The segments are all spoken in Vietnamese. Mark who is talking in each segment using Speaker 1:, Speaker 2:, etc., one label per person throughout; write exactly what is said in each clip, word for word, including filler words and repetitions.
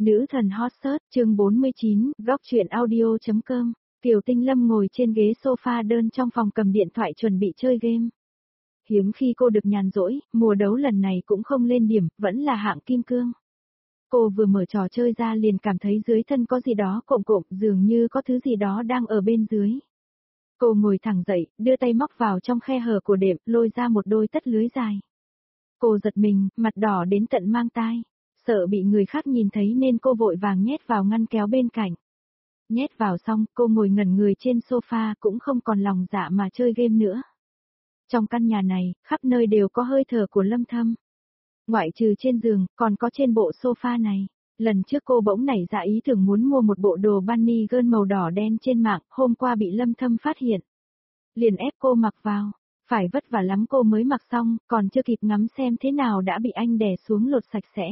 Speaker 1: Nữ thần hot search chương bốn mươi chín, góc truyện audio.com. Kiều Tinh Lâm ngồi trên ghế sofa đơn trong phòng cầm điện thoại chuẩn bị chơi game. Hiếm khi cô được nhàn rỗi, mùa đấu lần này cũng không lên điểm, vẫn là hạng kim cương. Cô vừa mở trò chơi ra liền cảm thấy dưới thân có gì đó cộm cộm, dường như có thứ gì đó đang ở bên dưới. Cô ngồi thẳng dậy, đưa tay móc vào trong khe hở của đệm, lôi ra một đôi tất lưới dài. Cô giật mình, mặt đỏ đến tận mang tai. Sợ bị người khác nhìn thấy nên cô vội vàng nhét vào ngăn kéo bên cạnh. Nhét vào xong, cô ngồi ngẩn người trên sofa cũng không còn lòng dạ mà chơi game nữa. Trong căn nhà này, khắp nơi đều có hơi thở của Lâm Thâm. Ngoại trừ trên giường, còn có trên bộ sofa này. Lần trước cô bỗng nảy ra ý tưởng muốn mua một bộ đồ bunny girl màu đỏ đen trên mạng, hôm qua bị Lâm Thâm phát hiện. Liền ép cô mặc vào. Phải vất vả lắm cô mới mặc xong, còn chưa kịp ngắm xem thế nào đã bị anh đè xuống lột sạch sẽ.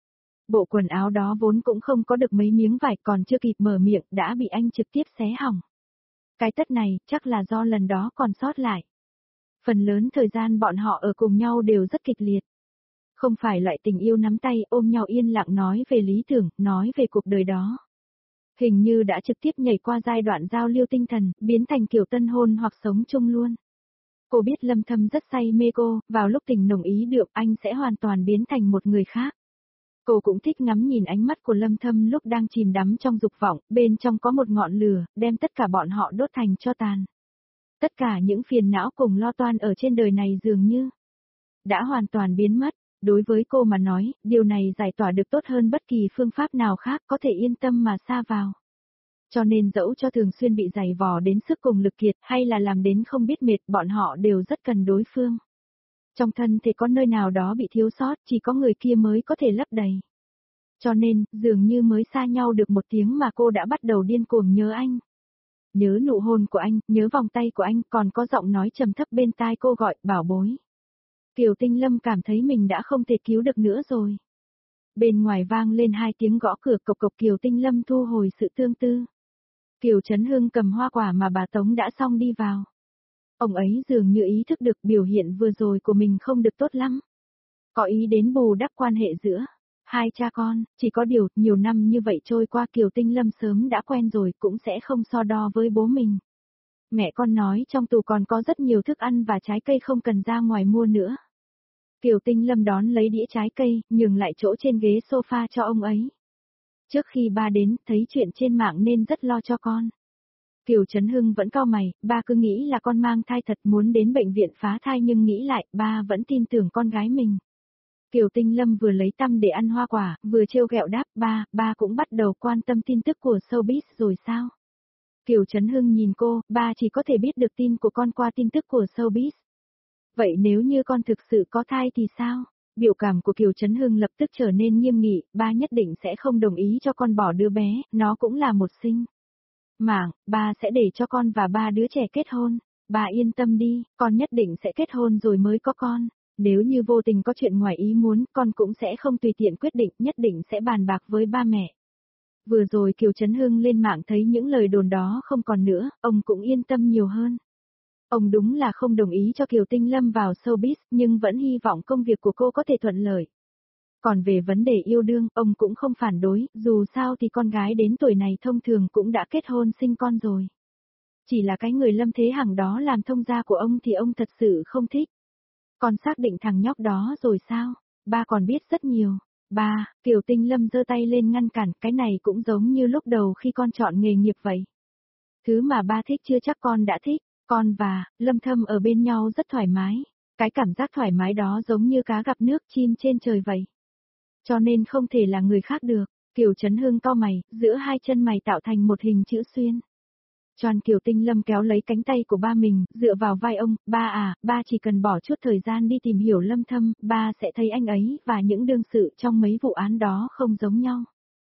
Speaker 1: Bộ quần áo đó vốn cũng không có được mấy miếng vải, còn chưa kịp mở miệng đã bị anh trực tiếp xé hỏng. Cái tất này chắc là do lần đó còn sót lại. Phần lớn thời gian bọn họ ở cùng nhau đều rất kịch liệt. Không phải loại tình yêu nắm tay ôm nhau yên lặng nói về lý tưởng, nói về cuộc đời đó. Hình như đã trực tiếp nhảy qua giai đoạn giao lưu tinh thần, biến thành kiểu tân hôn hoặc sống chung luôn. Cô biết Lâm Thâm rất say mê cô, vào lúc tình nồng ý được anh sẽ hoàn toàn biến thành một người khác. Cô cũng thích ngắm nhìn ánh mắt của Lâm Thâm lúc đang chìm đắm trong dục vọng, bên trong có một ngọn lửa, đem tất cả bọn họ đốt thành tro tàn. Tất cả những phiền não cùng lo toan ở trên đời này dường như đã hoàn toàn biến mất. Đối với cô mà nói, điều này giải tỏa được tốt hơn bất kỳ phương pháp nào khác, có thể yên tâm mà sa vào. Cho nên dẫu cho thường xuyên bị giày vò đến sức cùng lực kiệt hay là làm đến không biết mệt, bọn họ đều rất cần đối phương. Trong thân thể có nơi nào đó bị thiếu sót, chỉ có người kia mới có thể lấp đầy. Cho nên, dường như mới xa nhau được một tiếng mà cô đã bắt đầu điên cuồng nhớ anh. Nhớ nụ hôn của anh, nhớ vòng tay của anh, còn có giọng nói trầm thấp bên tai cô gọi, bảo bối. Kiều Tinh Lâm cảm thấy mình đã không thể cứu được nữa rồi. Bên ngoài vang lên hai tiếng gõ cửa, cộc cộc. Kiều Tinh Lâm thu hồi sự tương tư. Kiều Trấn Hưng cầm hoa quả mà bà Tống đã xong đi vào. Ông ấy dường như ý thức được biểu hiện vừa rồi của mình không được tốt lắm. Có ý đến bù đắp quan hệ giữa hai cha con, chỉ có điều, nhiều năm như vậy trôi qua Kiều Tinh Lâm sớm đã quen rồi, cũng sẽ không so đo với bố mình. Mẹ con nói trong tủ còn có rất nhiều thức ăn và trái cây không cần ra ngoài mua nữa. Kiều Tinh Lâm đón lấy đĩa trái cây, nhường lại chỗ trên ghế sofa cho ông ấy. Trước khi ba đến, thấy chuyện trên mạng nên rất lo cho con. Kiều Trấn Hưng vẫn cau mày, ba cứ nghĩ là con mang thai thật, muốn đến bệnh viện phá thai, nhưng nghĩ lại, ba vẫn tin tưởng con gái mình. Kiều Tinh Lâm vừa lấy tăm để ăn hoa quả, vừa trêu ghẹo đáp, ba, ba cũng bắt đầu quan tâm tin tức của showbiz rồi sao? Kiều Trấn Hưng nhìn cô, ba chỉ có thể biết được tin của con qua tin tức của showbiz. Vậy nếu như con thực sự có thai thì sao? Biểu cảm của Kiều Trấn Hưng lập tức trở nên nghiêm nghị, ba nhất định sẽ không đồng ý cho con bỏ đứa bé, nó cũng là một sinh mạng, ba sẽ để cho con và ba đứa trẻ kết hôn. Ba yên tâm đi, con nhất định sẽ kết hôn rồi mới có con. Nếu như vô tình có chuyện ngoài ý muốn, con cũng sẽ không tùy tiện quyết định, nhất định sẽ bàn bạc với ba mẹ. Vừa rồi Kiều Trấn Hưng lên mạng thấy những lời đồn đó không còn nữa, ông cũng yên tâm nhiều hơn. Ông đúng là không đồng ý cho Kiều Tinh Lâm vào showbiz, nhưng vẫn hy vọng công việc của cô có thể thuận lợi. Còn về vấn đề yêu đương, ông cũng không phản đối, dù sao thì con gái đến tuổi này thông thường cũng đã kết hôn sinh con rồi. Chỉ là cái người Lâm Thế Hằng đó làm thông gia của ông thì ông thật sự không thích. Con xác định thằng nhóc đó rồi sao? Ba còn biết rất nhiều. Ba, Kiều Tinh Lâm giơ tay lên ngăn cản, cái này cũng giống như lúc đầu khi con chọn nghề nghiệp vậy. Thứ mà ba thích chưa chắc con đã thích. Con và Lâm Thâm ở bên nhau rất thoải mái. Cái cảm giác thoải mái đó giống như cá gặp nước, chim trên trời vậy. Cho nên không thể là người khác được. Kiều Trấn Hưng cau mày, giữa hai chân mày tạo thành một hình chữ xuyên. Choan. Kiều Tinh Lâm kéo lấy cánh tay của ba mình, dựa vào vai ông, ba à, ba chỉ cần bỏ chút thời gian đi tìm hiểu Lâm Thâm, ba sẽ thấy anh ấy và những đương sự trong mấy vụ án đó không giống nhau.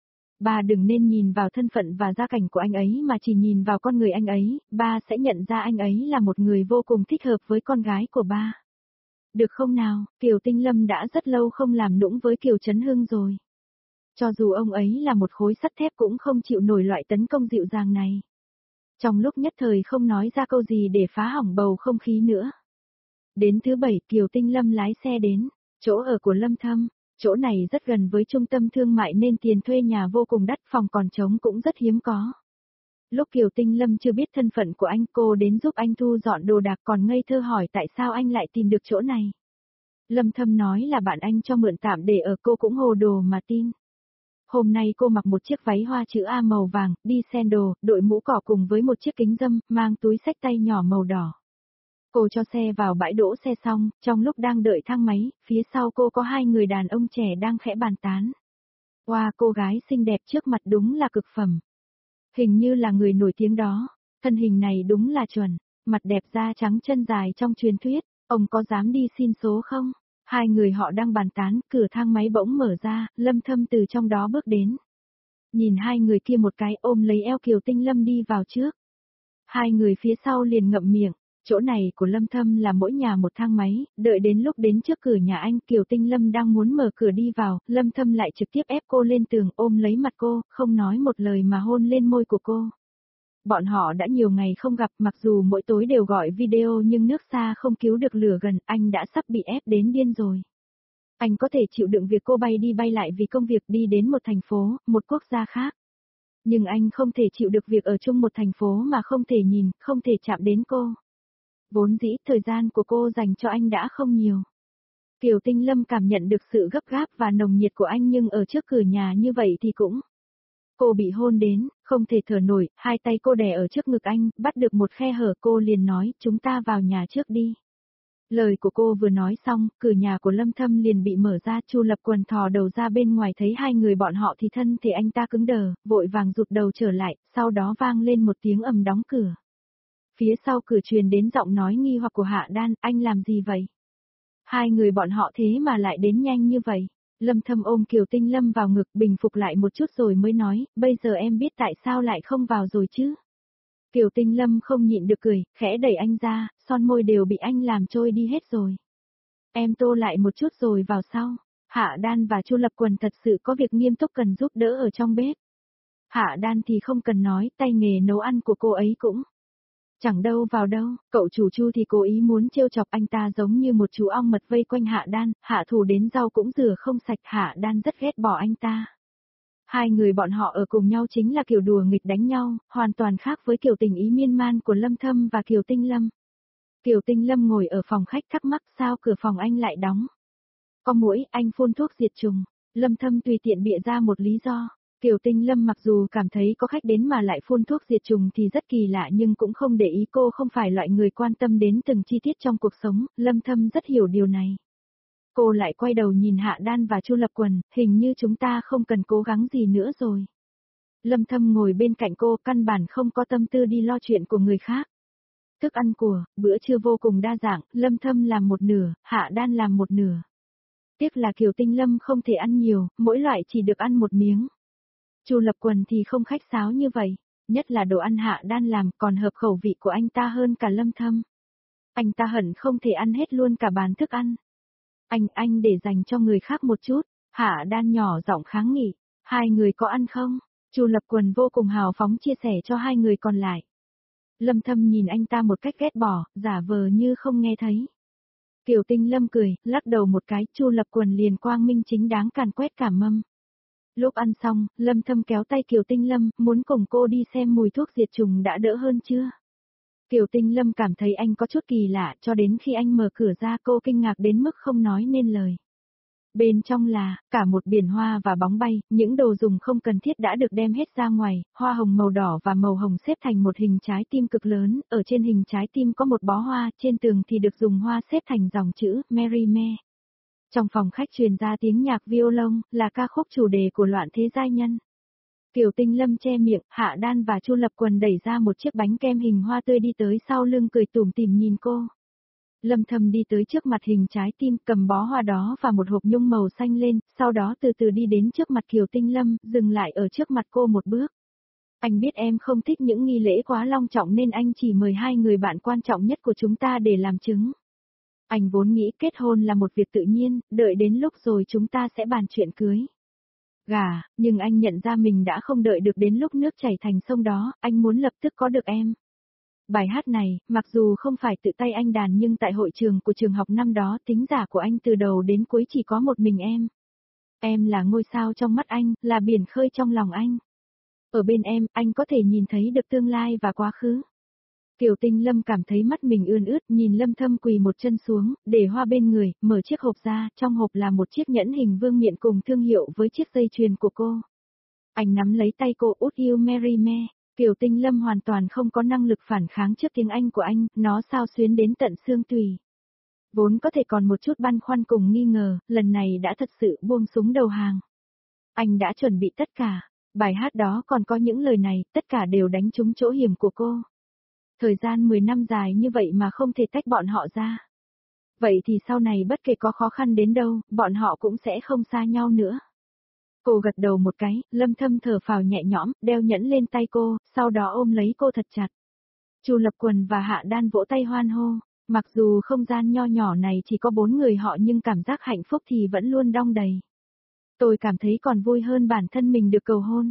Speaker 1: Ba đừng nên nhìn vào thân phận và gia cảnh của anh ấy mà chỉ nhìn vào con người anh ấy, ba sẽ nhận ra anh ấy là một người vô cùng thích hợp với con gái của ba. Được không nào? Kiều Tinh Lâm đã rất lâu không làm nũng với Kiều Trấn Hưng rồi. Cho dù ông ấy là một khối sắt thép cũng không chịu nổi loại tấn công dịu dàng này. Trong lúc nhất thời không nói ra câu gì để phá hỏng bầu không khí nữa. Đến thứ bảy, Kiều Tinh Lâm lái xe đến chỗ ở của Lâm Thâm. Chỗ này rất gần với trung tâm thương mại nên tiền thuê nhà vô cùng đắt, phòng còn trống cũng rất hiếm có. Lúc Kiều Tinh Lâm chưa biết thân phận của anh, cô đến giúp anh thu dọn đồ đạc còn ngây thơ hỏi tại sao anh lại tìm được chỗ này. Lâm Thâm nói là bạn anh cho mượn tạm để ở, cô cũng hồ đồ mà tin. Hôm nay cô mặc một chiếc váy hoa chữ A màu vàng, đi sandal, đội mũ cỏ cùng với một chiếc kính râm, mang túi xách tay nhỏ màu đỏ. Cô cho xe vào bãi đỗ xe xong, trong lúc đang đợi thang máy, phía sau cô có hai người đàn ông trẻ đang khẽ bàn tán. Wow, cô gái xinh đẹp trước mặt đúng là cực phẩm. Hình như là người nổi tiếng đó, thân hình này đúng là chuẩn, mặt đẹp da trắng chân dài trong truyền thuyết, ông có dám đi xin số không? Hai người họ đang bàn tán, cửa thang máy bỗng mở ra, Lâm Thâm từ trong đó bước đến. Nhìn hai người kia một cái, ôm lấy eo Kiều Tinh Lâm đi vào trước. Hai người phía sau liền ngậm miệng, chỗ này của Lâm Thâm là mỗi nhà một thang máy, đợi đến lúc đến trước cửa nhà anh, Kiều Tinh Lâm đang muốn mở cửa đi vào, Lâm Thâm lại trực tiếp ép cô lên tường, ôm lấy mặt cô, không nói một lời mà hôn lên môi của cô. Bọn họ đã nhiều ngày không gặp, mặc dù mỗi tối đều gọi video nhưng nước xa không cứu được lửa gần, anh đã sắp bị ép đến điên rồi. Anh có thể chịu đựng việc cô bay đi bay lại vì công việc đi đến một thành phố, một quốc gia khác. Nhưng anh không thể chịu được việc ở chung một thành phố mà không thể nhìn, không thể chạm đến cô. Vốn dĩ thời gian của cô dành cho anh đã không nhiều. Kiều Tinh Lâm cảm nhận được sự gấp gáp và nồng nhiệt của anh nhưng ở trước cửa nhà như vậy thì cũng. Cô bị hôn đến, không thể thở nổi, hai tay cô đè ở trước ngực anh, bắt được một khe hở cô liền nói, chúng ta vào nhà trước đi. Lời của cô vừa nói xong, cửa nhà của Lâm Thâm liền bị mở ra, Chu Lập Quần thò đầu ra bên ngoài thấy hai người bọn họ thì thân thể anh ta cứng đờ, vội vàng rụt đầu trở lại, sau đó vang lên một tiếng ầm đóng cửa. Phía sau cửa truyền đến giọng nói nghi hoặc của Hạ Đan, anh làm gì vậy? Hai người bọn họ thế mà lại đến nhanh như vậy. Lâm Thâm ôm Kiều Tinh Lâm vào ngực bình phục lại một chút rồi mới nói, bây giờ em biết tại sao lại không vào rồi chứ. Kiều Tinh Lâm không nhịn được cười, khẽ đẩy anh ra, son môi đều bị anh làm trôi đi hết rồi. Em tô lại một chút rồi vào sau. Hạ Đan và Chu Lập Quần thật sự có việc nghiêm túc cần giúp đỡ ở trong bếp. Hạ Đan thì không cần nói, tay nghề nấu ăn của cô ấy cũng chẳng đâu vào đâu, cậu chủ Chu thì cố ý muốn trêu chọc anh ta giống như một chú ong mật vây quanh Hạ Đan, Hạ Thủ đến rau cũng rửa không sạch, Hạ Đan rất ghét bỏ anh ta. Hai người bọn họ ở cùng nhau chính là kiểu đùa nghịch đánh nhau, hoàn toàn khác với kiểu tình ý miên man của Lâm Thâm và Kiều Tinh Lâm. Kiều Tinh Lâm ngồi ở phòng khách thắc mắc sao cửa phòng anh lại đóng. Có muỗi, anh phun thuốc diệt trùng. Lâm Thâm tùy tiện bịa ra một lý do. Kiều Tinh Lâm mặc dù cảm thấy có khách đến mà lại phun thuốc diệt trùng thì rất kỳ lạ nhưng cũng không để ý, cô không phải loại người quan tâm đến từng chi tiết trong cuộc sống, Lâm Thâm rất hiểu điều này. Cô lại quay đầu nhìn Hạ Đan và Chu Lập Quần, hình như chúng ta không cần cố gắng gì nữa rồi. Lâm Thâm ngồi bên cạnh cô, căn bản không có tâm tư đi lo chuyện của người khác. Thức ăn của bữa trưa vô cùng đa dạng, Lâm Thâm làm một nửa, Hạ Đan làm một nửa. Tiếc là Kiều Tinh Lâm không thể ăn nhiều, mỗi loại chỉ được ăn một miếng. Chu Lập Quần thì không khách sáo như vậy, nhất là đồ ăn Hạ Đan làm còn hợp khẩu vị của anh ta hơn cả Lâm Thâm. Anh ta hận không thể ăn hết luôn cả bàn thức ăn. Anh, anh để dành cho người khác một chút, Hạ Đan nhỏ giọng kháng nghị, hai người có ăn không? Chu Lập Quần vô cùng hào phóng chia sẻ cho hai người còn lại. Lâm Thâm nhìn anh ta một cách ghét bỏ, giả vờ như không nghe thấy. Kiều Tinh Lâm cười, lắc đầu một cái, Chu Lập Quần liền quang minh chính đáng càn quét cả mâm. Lúc ăn xong, Lâm Thâm kéo tay Kiều Tinh Lâm, muốn cùng cô đi xem mùi thuốc diệt trùng đã đỡ hơn chưa. Kiều Tinh Lâm cảm thấy anh có chút kỳ lạ, cho đến khi anh mở cửa ra cô kinh ngạc đến mức không nói nên lời. Bên trong là, cả một biển hoa và bóng bay, những đồ dùng không cần thiết đã được đem hết ra ngoài, hoa hồng màu đỏ và màu hồng xếp thành một hình trái tim cực lớn, ở trên hình trái tim có một bó hoa, trên tường thì được dùng hoa xếp thành dòng chữ, Mary Me. Trong phòng khách truyền ra tiếng nhạc violon, là ca khúc chủ đề của Loạn Thế Giai Nhân. Kiều Tinh Lâm che miệng, Hạ Đan và Chu Lập Quần đẩy ra một chiếc bánh kem hình hoa tươi đi tới sau lưng cười tủm tỉm nhìn cô. Lâm Thâm đi tới trước mặt hình trái tim, cầm bó hoa đó và một hộp nhung màu xanh lên, sau đó từ từ đi đến trước mặt Kiều Tinh Lâm, dừng lại ở trước mặt cô một bước. Anh biết em không thích những nghi lễ quá long trọng nên anh chỉ mời hai người bạn quan trọng nhất của chúng ta để làm chứng. Anh vốn nghĩ kết hôn là một việc tự nhiên, đợi đến lúc rồi chúng ta sẽ bàn chuyện cưới. Gà, nhưng anh nhận ra mình đã không đợi được đến lúc nước chảy thành sông đó, anh muốn lập tức có được em. Bài hát này, mặc dù không phải tự tay anh đàn nhưng tại hội trường của trường học năm đó tính giả của anh từ đầu đến cuối chỉ có một mình em. Em là ngôi sao trong mắt anh, là biển khơi trong lòng anh. Ở bên em, anh có thể nhìn thấy được tương lai và quá khứ. Kiều Tinh Lâm cảm thấy mắt mình ươn ướt, nhìn Lâm Thâm quỳ một chân xuống, để hoa bên người, mở chiếc hộp ra, trong hộp là một chiếc nhẫn hình vương miện cùng thương hiệu với chiếc dây chuyền của cô. Anh nắm lấy tay cô, út yêu Mary Me. Kiều Tinh Lâm hoàn toàn không có năng lực phản kháng trước tiếng Anh của anh, nó xao xuyến đến tận xương tủy. Vốn có thể còn một chút băn khoăn cùng nghi ngờ, lần này đã thật sự buông súng đầu hàng. Anh đã chuẩn bị tất cả, bài hát đó còn có những lời này, tất cả đều đánh trúng chỗ hiểm của cô. Thời gian mười năm dài như vậy mà không thể tách bọn họ ra. Vậy thì sau này bất kể có khó khăn đến đâu, bọn họ cũng sẽ không xa nhau nữa. Cô gật đầu một cái, Lâm Thâm thở phào nhẹ nhõm, đeo nhẫn lên tay cô, sau đó ôm lấy cô thật chặt. Chu Lập Quần và Hạ Đan vỗ tay hoan hô, mặc dù không gian nho nhỏ này chỉ có bốn người họ nhưng cảm giác hạnh phúc thì vẫn luôn đong đầy. Tôi cảm thấy còn vui hơn bản thân mình được cầu hôn.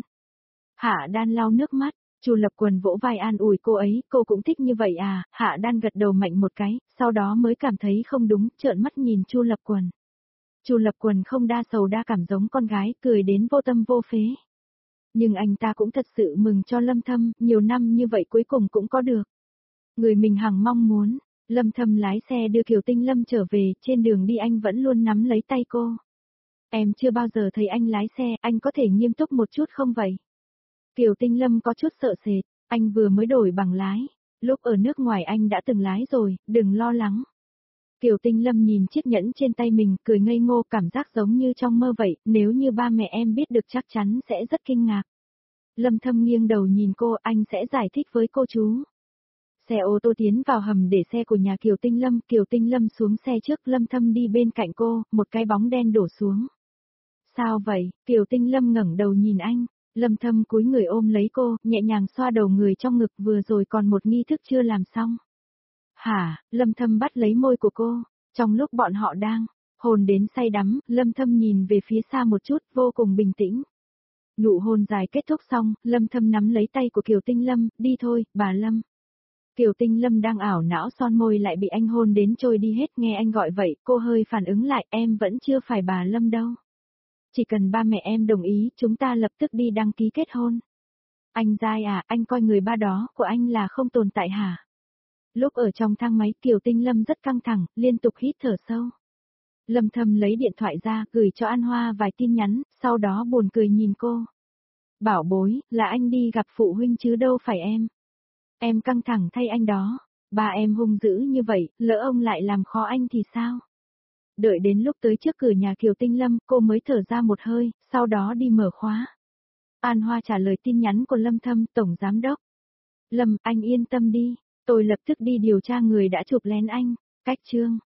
Speaker 1: Hạ Đan lau nước mắt, Chu Lập Quần vỗ vai an ủi cô ấy, cô cũng thích như vậy à, Hạ Đan gật đầu mạnh một cái, sau đó mới cảm thấy không đúng, trợn mắt nhìn Chu Lập Quần. Chu Lập Quần không đa sầu đa cảm giống con gái, cười đến vô tâm vô phế. Nhưng anh ta cũng thật sự mừng cho Lâm Thâm, nhiều năm như vậy cuối cùng cũng có được. Người mình hằng mong muốn, Lâm Thâm lái xe đưa Kiều Tinh Lâm trở về, trên đường đi anh vẫn luôn nắm lấy tay cô. Em chưa bao giờ thấy anh lái xe, anh có thể nghiêm túc một chút không vậy? Kiều Tinh Lâm có chút sợ sệt, anh vừa mới đổi bằng lái, lúc ở nước ngoài anh đã từng lái rồi, đừng lo lắng. Kiều Tinh Lâm nhìn chiếc nhẫn trên tay mình, cười ngây ngô, cảm giác giống như trong mơ vậy, nếu như ba mẹ em biết được chắc chắn sẽ rất kinh ngạc. Lâm Thâm nghiêng đầu nhìn cô, anh sẽ giải thích với cô chú. Xe ô tô tiến vào hầm để xe của nhà Kiều Tinh Lâm, Kiều Tinh Lâm xuống xe trước, Lâm Thâm đi bên cạnh cô, một cái bóng đen đổ xuống. Sao vậy? Kiều Tinh Lâm ngẩng đầu nhìn anh, Lâm Thâm cúi người ôm lấy cô, nhẹ nhàng xoa đầu người trong ngực, vừa rồi còn một nghi thức chưa làm xong. Hả? Lâm Thâm bắt lấy môi của cô, trong lúc bọn họ đang hôn đến say đắm, Lâm Thâm nhìn về phía xa một chút, vô cùng bình tĩnh. Nụ hôn dài kết thúc xong, Lâm Thâm nắm lấy tay của Kiều Tinh Lâm, đi thôi, bà Lâm. Kiều Tinh Lâm đang ảo não son môi lại bị anh hôn đến trôi đi hết, nghe anh gọi vậy, cô hơi phản ứng lại, em vẫn chưa phải bà Lâm đâu. Chỉ cần ba mẹ em đồng ý, chúng ta lập tức đi đăng ký kết hôn. Anh dai à, anh coi người ba đó của anh là không tồn tại hả? Lúc ở trong thang máy, Kiều Tinh Lâm rất căng thẳng, liên tục hít thở sâu. Lâm Thâm lấy điện thoại ra, gửi cho An Hoa vài tin nhắn, sau đó buồn cười nhìn cô. Bảo bối, là anh đi gặp phụ huynh chứ đâu phải em. Em căng thẳng thay anh đó, ba em hung dữ như vậy, lỡ ông lại làm khó anh thì sao? Đợi đến lúc tới trước cửa nhà Kiều Tinh Lâm, cô mới thở ra một hơi, sau đó đi mở khóa. An Hoa trả lời tin nhắn của Lâm Thâm, Tổng Giám Đốc. Lâm, anh yên tâm đi, tôi lập tức đi điều tra người đã chụp lén anh. Cách chương